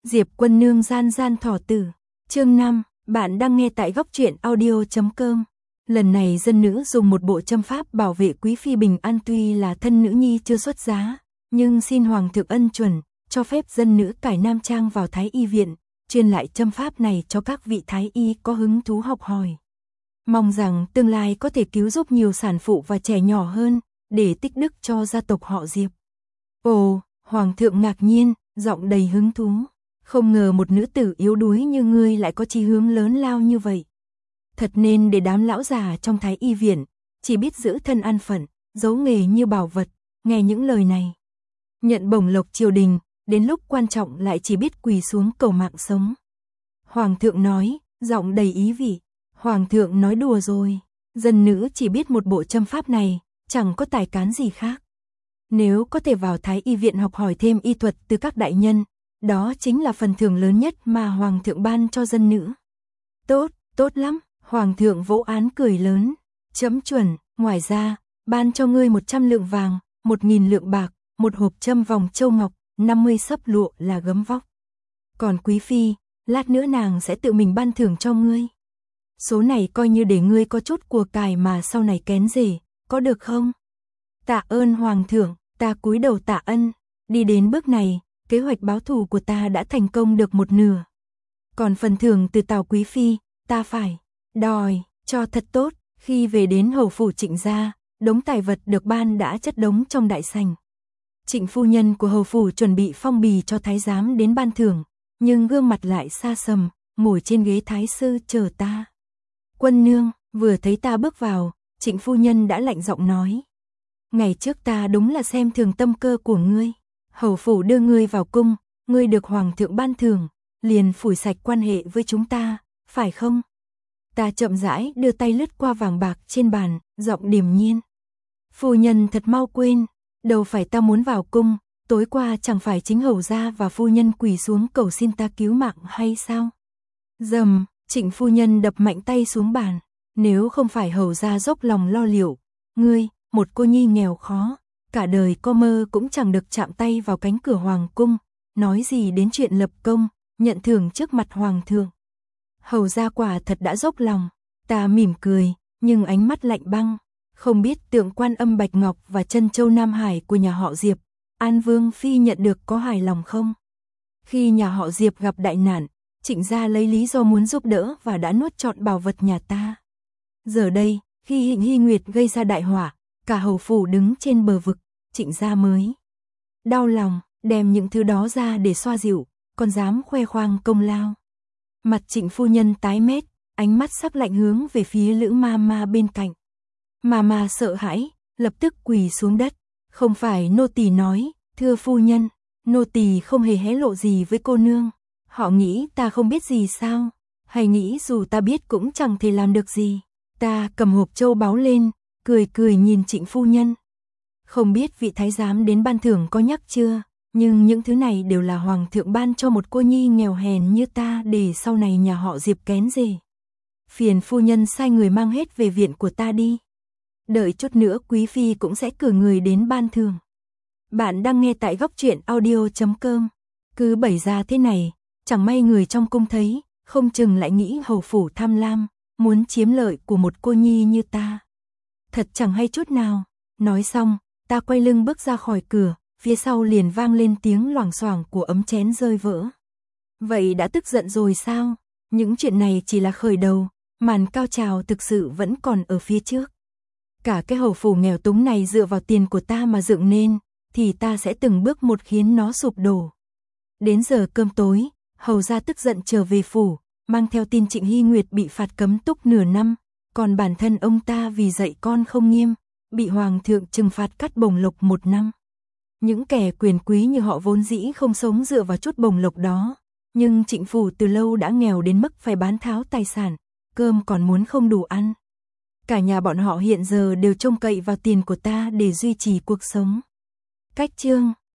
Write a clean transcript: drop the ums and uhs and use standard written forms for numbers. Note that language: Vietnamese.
Diệp Quân Nương gian gian thỏ tử. Chương 5, bạn đang nghe tại góc truyện audio.com. Lần này dân nữ dùng một bộ châm pháp bảo vệ quý phi bình an, tuy là thân nữ nhi chưa xuất giá, nhưng xin hoàng thượng ân chuẩn, cho phép dân nữ cải nam trang vào thái y viện, truyền lại châm pháp này cho các vị thái y có hứng thú học hỏi. Mong rằng tương lai có thể cứu giúp nhiều sản phụ và trẻ nhỏ hơn, để tích đức cho gia tộc họ Diệp. Ồ, hoàng thượng ngạc nhiên, giọng đầy hứng thú. Không ngờ một nữ tử yếu đuối như ngươi lại có chí hướng lớn lao như vậy. Thật nên để đám lão già trong thái y viện, chỉ biết giữ thân an phận, giấu nghề như bảo vật, nghe những lời này. Nhận bổng lộc triều đình, đến lúc quan trọng lại chỉ biết quỳ xuống cầu mạng sống. Hoàng thượng nói, giọng đầy ý vị. Hoàng thượng nói đùa rồi, dân nữ chỉ biết một bộ châm pháp này, chẳng có tài cán gì khác. Nếu có thể vào thái y viện học hỏi thêm y thuật từ các đại nhân, đó chính là phần thưởng lớn nhất mà hoàng thượng ban cho dân nữ. Tốt, tốt lắm, hoàng thượng vỗ án cười lớn, chấm chuẩn, ngoài ra, ban cho ngươi 100 lượng vàng, 1000 lượng bạc, một hộp châm vòng châu ngọc, 50 xấp lụa là gấm vóc. Còn quý phi, lát nữa nàng sẽ tự mình ban thưởng cho ngươi. Số này coi như để ngươi có chút của cải mà sau này kén rể, có được không? Tạ ơn hoàng thượng, ta cúi đầu tạ ân. Đi đến bước này, kế hoạch báo thù của ta đã thành công được một nửa. Còn phần thưởng từ Tào quý phi, ta phải đòi cho thật tốt. Khi về đến hầu phủ Trịnh gia, đống tài vật được ban đã chất đống trong đại sảnh. Trịnh phu nhân của hầu phủ chuẩn bị phong bì cho thái giám đến ban thưởng, nhưng gương mặt lại xa sầm, ngồi trên ghế thái sư chờ ta. Quân nương, vừa thấy ta bước vào, Trịnh phu nhân đã lạnh giọng nói. Ngày trước ta đúng là xem thường tâm cơ của ngươi. Hầu phủ đưa ngươi vào cung, ngươi được hoàng thượng ban thưởng, liền phủi sạch quan hệ với chúng ta, phải không? Ta chậm rãi đưa tay lướt qua vàng bạc trên bàn, giọng điềm nhiên. Phu nhân thật mau quên, đâu phải ta muốn vào cung, tối qua chẳng phải chính hầu gia và phu nhân quỳ xuống cầu xin ta cứu mạng hay sao? Dầm, Trịnh phu nhân đập mạnh tay xuống bàn. Nếu không phải hầu gia dốc lòng lo liệu, ngươi, một cô nhi nghèo khó, cả đời có mơ cũng chẳng được chạm tay vào cánh cửa hoàng cung, nói gì đến chuyện lập công, nhận thưởng trước mặt hoàng thượng. Hầu gia quả thật đã dốc lòng, ta mỉm cười, nhưng ánh mắt lạnh băng, không biết tượng Quan Âm Bạch Ngọc và chân châu Nam Hải của nhà họ Diệp, An Vương phi nhận được có hài lòng không? Khi nhà họ Diệp gặp đại nạn, Trịnh gia lấy lý do muốn giúp đỡ và đã nuốt trọn bảo vật nhà ta. Giờ đây, khi Hịnh Hy Nguyệt gây ra đại họa, cả hầu phủ đứng trên bờ vực, Trịnh gia mới đau lòng, đem những thứ đó ra để xoa dịu, còn dám khoe khoang công lao. Mặt Trịnh phu nhân tái mét, ánh mắt sắc lạnh hướng về phía Lữ Mama bên cạnh. Mama sợ hãi, lập tức quỳ xuống đất. Không phải nô tỳ nói, thưa phu nhân, nô tỳ không hề hé lộ gì với cô nương. Họ nghĩ ta không biết gì sao? Hay nghĩ dù ta biết cũng chẳng thể làm được gì? Ta cầm hộp châu báu lên, cười cười nhìn Trịnh phu nhân. Không biết vị thái giám đến ban thưởng có nhắc chưa, nhưng những thứ này đều là hoàng thượng ban cho một cô nhi nghèo hèn như ta để sau này nhà họ Diệp kén rể. Phiền phu nhân sai người mang hết về viện của ta đi. Đợi chút nữa quý phi cũng sẽ cử người đến ban thưởng. Bạn đang nghe tại góc truyện audio.com. Cứ bày ra thế này, chẳng may người trong cung thấy, không chừng lại nghĩ hầu phủ tham lam, muốn chiếm lợi của một cô nhi như ta. Thật chẳng hay chút nào. Nói xong, ta quay lưng bước ra khỏi cửa, phía sau liền vang lên tiếng loảng xoảng của ấm chén rơi vỡ. Vậy đã tức giận rồi sao? Những chuyện này chỉ là khởi đầu, màn cao trào thực sự vẫn còn ở phía trước. Cả cái hầu phủ nghèo túng này dựa vào tiền của ta mà dựng nên, thì ta sẽ từng bước một khiến nó sụp đổ. Đến giờ cơm tối, hầu gia tức giận trở về phủ, mang theo tin Trịnh Hy Nguyệt bị phạt cấm túc nửa năm, còn bản thân ông ta vì dạy con không nghiêm, bị hoàng thượng trừng phạt cắt bổng lộc 1 năm. Những kẻ quyền quý như họ vốn dĩ không sống dựa vào chút bổng lộc đó, nhưng Trịnh phủ từ lâu đã nghèo đến mức phải bán tháo tài sản, cơm còn muốn không đủ ăn. Cả nhà bọn họ hiện giờ đều trông cậy vào tiền của ta để duy trì cuộc sống. Cách chương